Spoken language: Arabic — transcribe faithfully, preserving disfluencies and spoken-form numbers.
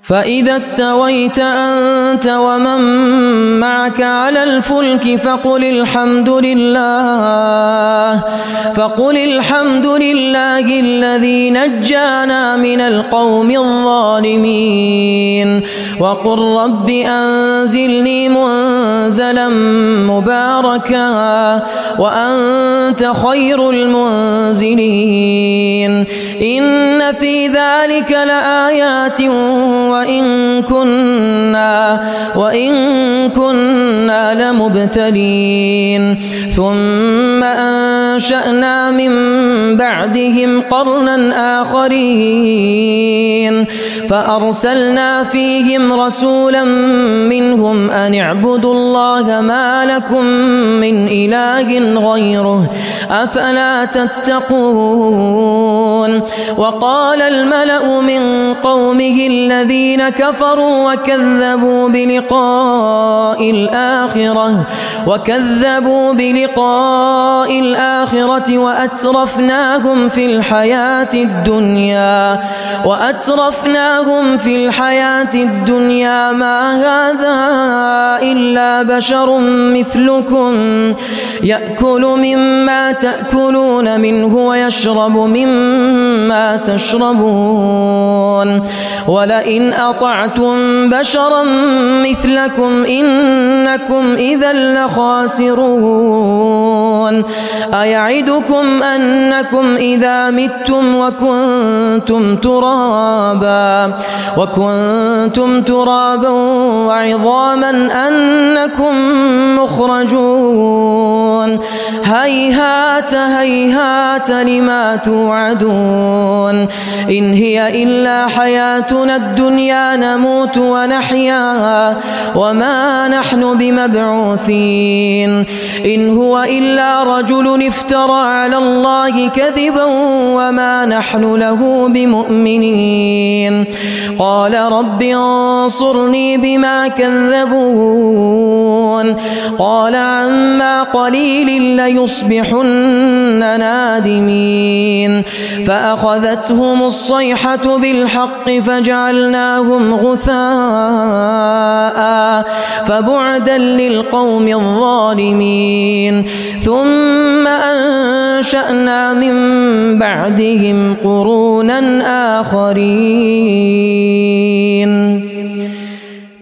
فإذا استويت أنت ومن معك على الفلك فقل الحمد لله فقل الحمد لله الذي نجانا من القوم الظالمين وقل رب أنزلني منزلا مباركا وأنت خير المنزلين إن في ذلك لآيات وإن كنا وإن كنا لمبتلين ثم أنشأنا من بعدهم قرنا آخرين فأرسلنا فيهم رسولا منهم أن اعبدوا الله ما لكم من إله غيره أفلا تتقون وقال الملأ من قومه الذين كفروا وكذبوا بلقاء الآخرة وكذبوا بلقاء الآخرة وأترفناهم في الحياة الدنيا وأترفناهم في الحياة الدنيا ما هذا إلا بشر مثلكم يأكل مما تأكلون منه ويشرب مما تشربون ولئن أطعتم بشرا مثلكم إنكم إذا لخاسرون أيعدكم أنكم إذا متم وكنتم ترابا وكنتم ترابا وعظاما أنكم مخرجون هيهات هيهات لما توعدون إن هي إلا حياتنا الدنيا نموت ونحيا وما نحن بمبعوثين إن هو إلا رجل افترى على الله كذبا وما نحن له بمؤمنين قال رب انصرني بما كذبون قال عما قليل ليصبحن نادمين فأخذتهم الصيحة بالحق فجعلناهم غثاء فبعدا للقوم الظالمين ثم أنشأنا من بعدهم قرونا آخرين